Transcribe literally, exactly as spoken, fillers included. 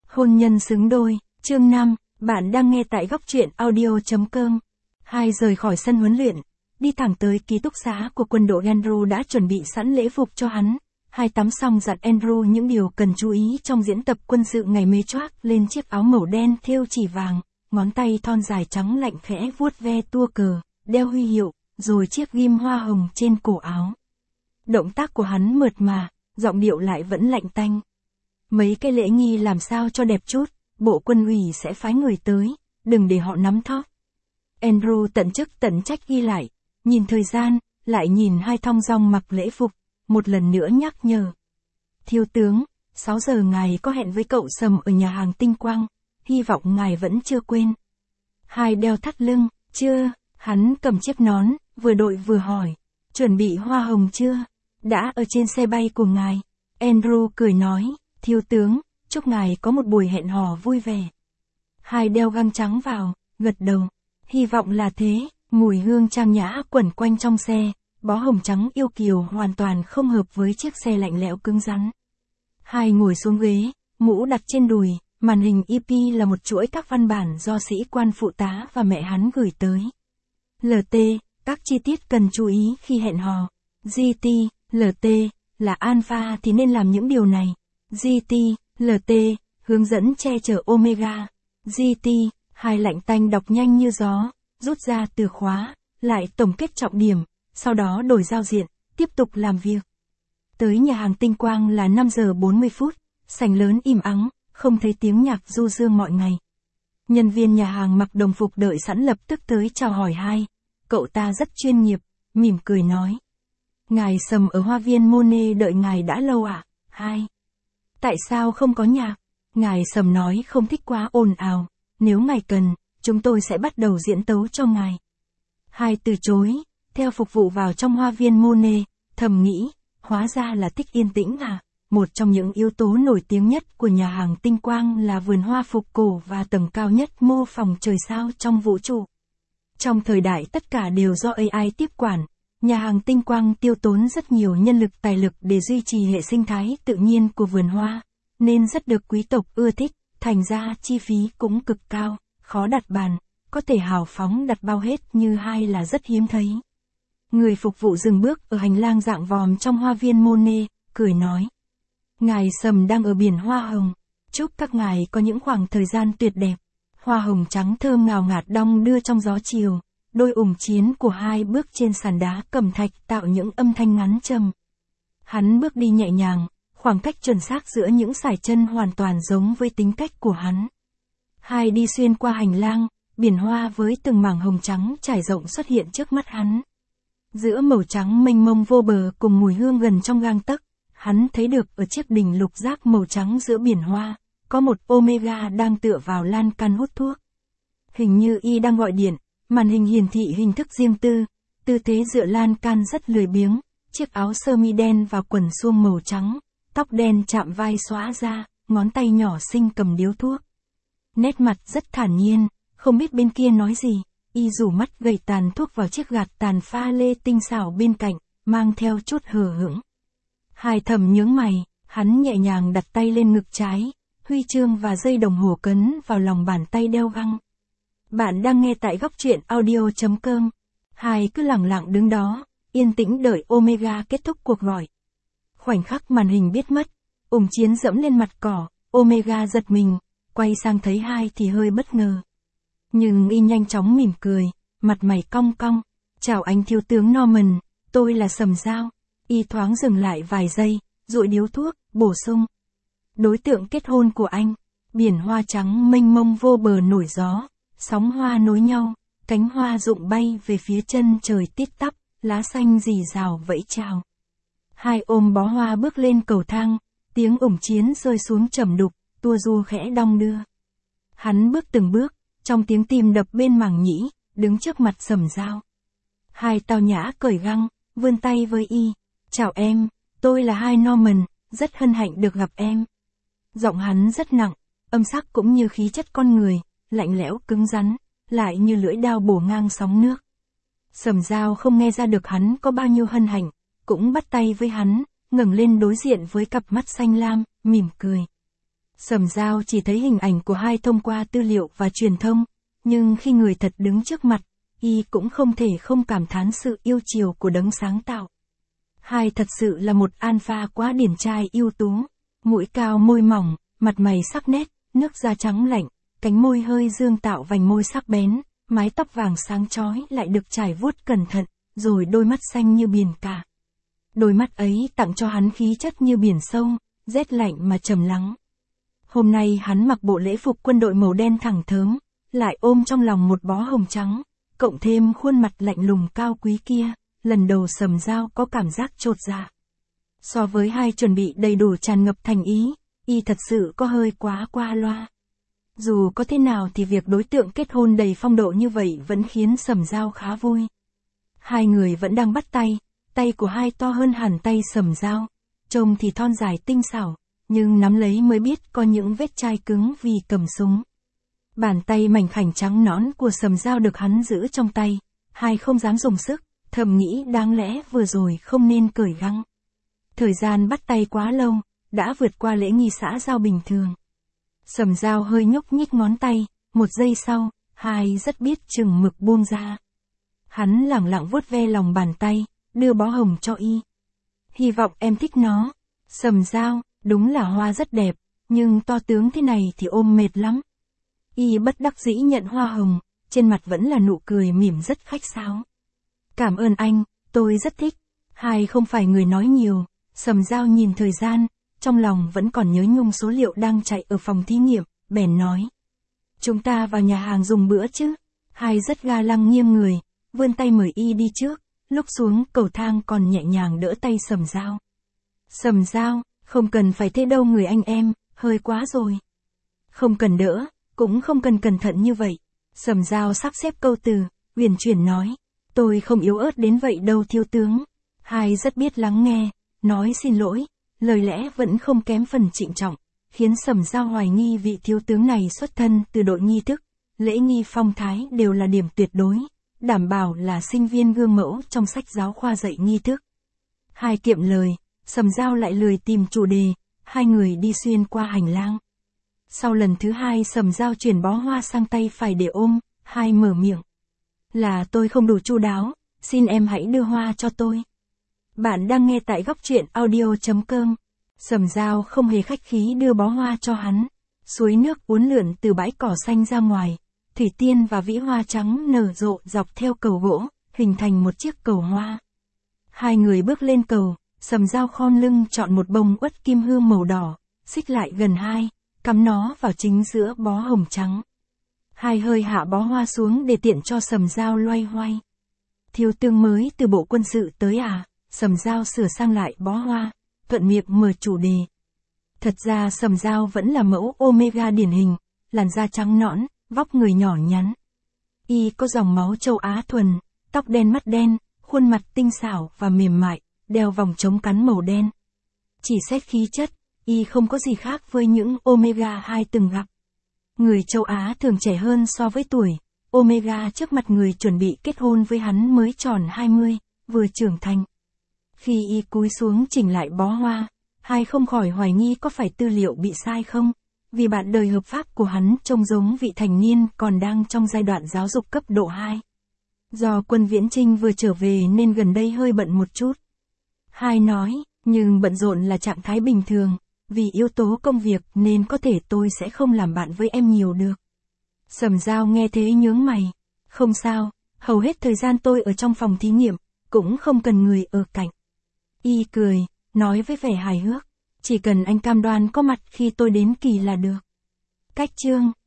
Hôn nhân xứng đôi, chương năm, bạn đang nghe tại góc truyện audio.com. Hai rời khỏi sân huấn luyện, đi thẳng tới ký túc xá của quân đội. Andrew đã chuẩn bị sẵn lễ phục cho hắn. Hai tắm xong dặn Andrew những điều cần chú ý trong diễn tập quân sự ngày mê choác lên chiếc áo màu đen thêu chỉ vàng, ngón tay thon dài trắng lạnh khẽ vuốt ve tua cờ, đeo huy hiệu, rồi chiếc ghim hoa hồng trên cổ áo. Động tác của hắn mượt mà, giọng điệu lại vẫn lạnh tanh. Mấy cái lễ nghi làm sao cho đẹp chút, bộ quân ủy sẽ phái người tới, đừng để họ nắm thóp. Andrew tận chức tận trách ghi lại, nhìn thời gian, lại nhìn hai thong dong mặc lễ phục, một lần nữa nhắc nhở. Thiếu tướng, sáu giờ ngài có hẹn với cậu Sầm ở nhà hàng Tinh Quang, hy vọng ngài vẫn chưa quên. Hai đeo thắt lưng, chưa, hắn cầm chiếc nón, vừa đội vừa hỏi, chuẩn bị hoa hồng chưa, đã ở trên xe bay của ngài. Andrew cười nói, thiếu tướng, chúc ngài có một buổi hẹn hò vui vẻ. Hai đeo găng trắng vào, gật đầu, hy vọng là thế. Mùi hương trang nhã quẩn quanh trong xe, bó hồng trắng yêu kiều hoàn toàn không hợp với chiếc xe lạnh lẽo cứng rắn. Hai ngồi xuống ghế, mũ đặt trên đùi, màn hình e pê là một chuỗi các văn bản do sĩ quan phụ tá và mẹ hắn gửi tới. lờ tê, các chi tiết cần chú ý khi hẹn hò. giê tê, lờ tê, là alpha thì nên làm những điều này. giê tê, lờ tê, hướng dẫn che chở omega. giê tê, hai lạnh tanh đọc nhanh như gió, rút ra từ khóa, lại tổng kết trọng điểm, sau đó đổi giao diện, tiếp tục làm việc. Tới nhà hàng Tinh Quang là năm giờ bốn mươi phút, sảnh lớn im ắng, không thấy tiếng nhạc du dương mọi ngày. Nhân viên nhà hàng mặc đồng phục đợi sẵn lập tức tới chào hỏi hai. Cậu ta rất chuyên nghiệp, mỉm cười nói. Ngài Sầm ở Hoa viên Monet đợi ngài đã lâu ạ. À? Hai. Tại sao không có nhạc? Ngài Sầm nói không thích quá ồn ào, nếu ngài cần, chúng tôi sẽ bắt đầu diễn tấu cho ngài. Hai từ chối, theo phục vụ vào trong Hoa viên Monet, thầm nghĩ, hóa ra là thích yên tĩnh à. Một trong những yếu tố nổi tiếng nhất của nhà hàng Tinh Quang là vườn hoa phục cổ và tầng cao nhất mô phỏng trời sao trong vũ trụ. Trong thời đại tất cả đều do a i tiếp quản, nhà hàng Tinh Quang tiêu tốn rất nhiều nhân lực tài lực để duy trì hệ sinh thái tự nhiên của vườn hoa, nên rất được quý tộc ưa thích, thành ra chi phí cũng cực cao, khó đặt bàn, có thể hào phóng đặt bao hết như hai là rất hiếm thấy. Người phục vụ dừng bước ở hành lang dạng vòm trong Hoa viên Monet, cười nói. Ngài Sầm đang ở biển hoa hồng, chúc các ngài có những khoảng thời gian tuyệt đẹp. Hoa hồng trắng thơm ngào ngạt đong đưa trong gió chiều, đôi ủng chiến của hai bước trên sàn đá cẩm thạch tạo những âm thanh ngắn trầm. Hắn bước đi nhẹ nhàng, khoảng cách chuẩn xác giữa những sải chân hoàn toàn giống với tính cách của hắn. Hai đi xuyên qua hành lang, biển hoa với từng mảng hồng trắng trải rộng xuất hiện trước mắt hắn. Giữa màu trắng mênh mông vô bờ cùng mùi hương gần trong gang tấc, hắn thấy được ở chiếc đỉnh lục giác màu trắng giữa biển hoa, có một omega đang tựa vào lan can hút thuốc. Hình như y đang gọi điện, màn hình hiển thị hình thức riêng tư, tư thế dựa lan can rất lười biếng, chiếc áo sơ mi đen và quần suông màu trắng, tóc đen chạm vai xõa ra, ngón tay nhỏ xinh cầm điếu thuốc. Nét mặt rất thản nhiên, không biết bên kia nói gì, y rủ mắt gầy tàn thuốc vào chiếc gạt tàn pha lê tinh xảo bên cạnh, mang theo chút hờ hững. Hai thầm nhướng mày, hắn nhẹ nhàng đặt tay lên ngực trái, huy chương và dây đồng hồ cấn vào lòng bàn tay đeo găng. Bạn đang nghe tại góc truyện audio.com. Hai cứ lặng lặng đứng đó, yên tĩnh đợi Omega kết thúc cuộc gọi. Khoảnh khắc màn hình biết mất, ủng chiến dẫm lên mặt cỏ, Omega giật mình, quay sang thấy hai thì hơi bất ngờ. Nhưng y nhanh chóng mỉm cười, mặt mày cong cong. Chào anh thiếu tướng Norman, tôi là Sầm Giao. Y thoáng dừng lại vài giây, dụi điếu thuốc, bổ sung. Đối tượng kết hôn của anh, biển hoa trắng mênh mông vô bờ nổi gió, sóng hoa nối nhau, cánh hoa rụng bay về phía chân trời tít tắp, lá xanh rì rào vẫy chào. Hai ôm bó hoa bước lên cầu thang, tiếng ủng chiến rơi xuống trầm đục, tua du khẽ đong đưa. Hắn bước từng bước, trong tiếng tim đập bên màng nhĩ, đứng trước mặt Sầm Giao. Hai tao nhã cởi găng, vươn tay với y. Chào em, tôi là Hai Norman, rất hân hạnh được gặp em. Giọng hắn rất nặng, âm sắc cũng như khí chất con người, lạnh lẽo cứng rắn, lại như lưỡi dao bổ ngang sóng nước. Sầm Giao không nghe ra được hắn có bao nhiêu hân hạnh, cũng bắt tay với hắn, ngẩng lên đối diện với cặp mắt xanh lam, mỉm cười. Sầm Giao chỉ thấy hình ảnh của hai thông qua tư liệu và truyền thông, nhưng khi người thật đứng trước mặt, y cũng không thể không cảm thán sự yêu chiều của đấng sáng tạo. Hai thật sự là một alpha quá điển trai ưu tú, mũi cao môi mỏng, mặt mày sắc nét, nước da trắng lạnh, cánh môi hơi dương tạo vành môi sắc bén, mái tóc vàng sáng chói lại được trải vuốt cẩn thận, rồi đôi mắt xanh như biển cả. Đôi mắt ấy tặng cho hắn khí chất như biển sâu, rét lạnh mà trầm lắng. Hôm nay hắn mặc bộ lễ phục quân đội màu đen thẳng thớm, lại ôm trong lòng một bó hồng trắng, cộng thêm khuôn mặt lạnh lùng cao quý kia, lần đầu Sầm Giao có cảm giác chột dạ. So với hai chuẩn bị đầy đủ tràn ngập thành ý, y thật sự có hơi quá qua loa. Dù có thế nào thì việc đối tượng kết hôn đầy phong độ như vậy vẫn khiến Sầm Giao khá vui. Hai người vẫn đang bắt tay, tay của hai to hơn hẳn tay Sầm Giao, trông thì thon dài tinh xảo, nhưng nắm lấy mới biết có những vết chai cứng vì cầm súng. Bàn tay mảnh khảnh trắng nõn của Sầm Giao được hắn giữ trong tay, hai không dám dùng sức, thầm nghĩ đáng lẽ vừa rồi không nên cởi găng. Thời gian bắt tay quá lâu, đã vượt qua lễ nghi xã giao bình thường. Sầm Giao hơi nhúc nhích ngón tay, một giây sau, hai rất biết chừng mực buông ra. Hắn lẳng lặng vuốt ve lòng bàn tay, đưa bó hồng cho y. Hy vọng em thích nó. Sầm Giao, đúng là hoa rất đẹp, nhưng to tướng thế này thì ôm mệt lắm. Y bất đắc dĩ nhận hoa hồng, trên mặt vẫn là nụ cười mỉm rất khách sáo. Cảm ơn anh, tôi rất thích. Hai không phải người nói nhiều, Sầm Giao nhìn thời gian, trong lòng vẫn còn nhớ nhung số liệu đang chạy ở phòng thí nghiệm, bèn nói. Chúng ta vào nhà hàng dùng bữa chứ. Hai rất ga lăng nghiêng người, vươn tay mời y đi trước, lúc xuống cầu thang còn nhẹ nhàng đỡ tay Sầm Giao. Sầm Giao, không cần phải thế đâu người anh em, hơi quá rồi. Không cần đỡ, cũng không cần cẩn thận như vậy. Sầm Giao sắp xếp câu từ, uyển chuyển nói. Tôi không yếu ớt đến vậy đâu thiếu tướng. Hai rất biết lắng nghe, nói xin lỗi, lời lẽ vẫn không kém phần trịnh trọng, khiến Sầm Giao hoài nghi vị thiếu tướng này xuất thân từ đội nghi thức, lễ nghi phong thái đều là điểm tuyệt đối, đảm bảo là sinh viên gương mẫu trong sách giáo khoa dạy nghi thức. Hai kiệm lời, Sầm Giao lại lười tìm chủ đề, hai người đi xuyên qua hành lang. Sau lần thứ hai Sầm Giao chuyển bó hoa sang tay phải để ôm, hai mở miệng. Là tôi không đủ chu đáo, xin em hãy đưa hoa cho tôi. Bạn đang nghe tại góc truyện audio chấm com. Sầm Giao không hề khách khí đưa bó hoa cho hắn. Suối nước uốn lượn từ bãi cỏ xanh ra ngoài. Thủy tiên và vĩ hoa trắng nở rộ dọc theo cầu gỗ, hình thành một chiếc cầu hoa. Hai người bước lên cầu, Sầm Giao khom lưng chọn một bông uất kim hương màu đỏ, xích lại gần hai, cắm nó vào chính giữa bó hồng trắng. Hai hơi hạ bó hoa xuống để tiện cho Sầm Giao loay hoay. Thiếu tướng mới từ bộ quân sự tới à? Sầm Giao sửa sang lại bó hoa, thuận miệng mở chủ đề. Thật ra Sầm Giao vẫn là mẫu Omega điển hình, làn da trắng nõn, vóc người nhỏ nhắn. Y có dòng máu châu Á thuần, tóc đen mắt đen, khuôn mặt tinh xảo và mềm mại, đeo vòng chống cắn màu đen. Chỉ xét khí chất, Y không có gì khác với những Omega hai từng gặp. Người châu Á thường trẻ hơn so với tuổi, Omega trước mặt người chuẩn bị kết hôn với hắn mới tròn hai mươi, vừa trưởng thành. Khi Y cúi xuống chỉnh lại bó hoa, hai không khỏi hoài nghi có phải tư liệu bị sai không, vì bạn đời hợp pháp của hắn trông giống vị thành niên còn đang trong giai đoạn giáo dục cấp độ hai. Do quân viễn chinh vừa trở về nên gần đây hơi bận một chút. Hai nói, nhưng bận rộn là trạng thái bình thường, vì yếu tố công việc nên có thể tôi sẽ không làm bạn với em nhiều được. Sầm Giao nghe thế nhướng mày. Không sao, hầu hết thời gian tôi ở trong phòng thí nghiệm, cũng không cần người ở cạnh. Y cười, nói với vẻ hài hước, chỉ cần anh cam đoan có mặt khi tôi đến kỳ là được. Cách chương